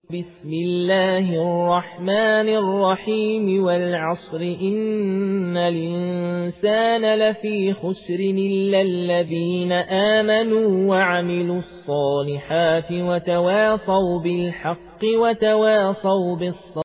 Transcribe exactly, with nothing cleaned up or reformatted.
بسم الله الرحمن الرحيم والعصر إن الإنسان لفي خسر إلا الذين آمنوا وعملوا الصالحات وتواصوا بالحق وتواصوا بالصبر.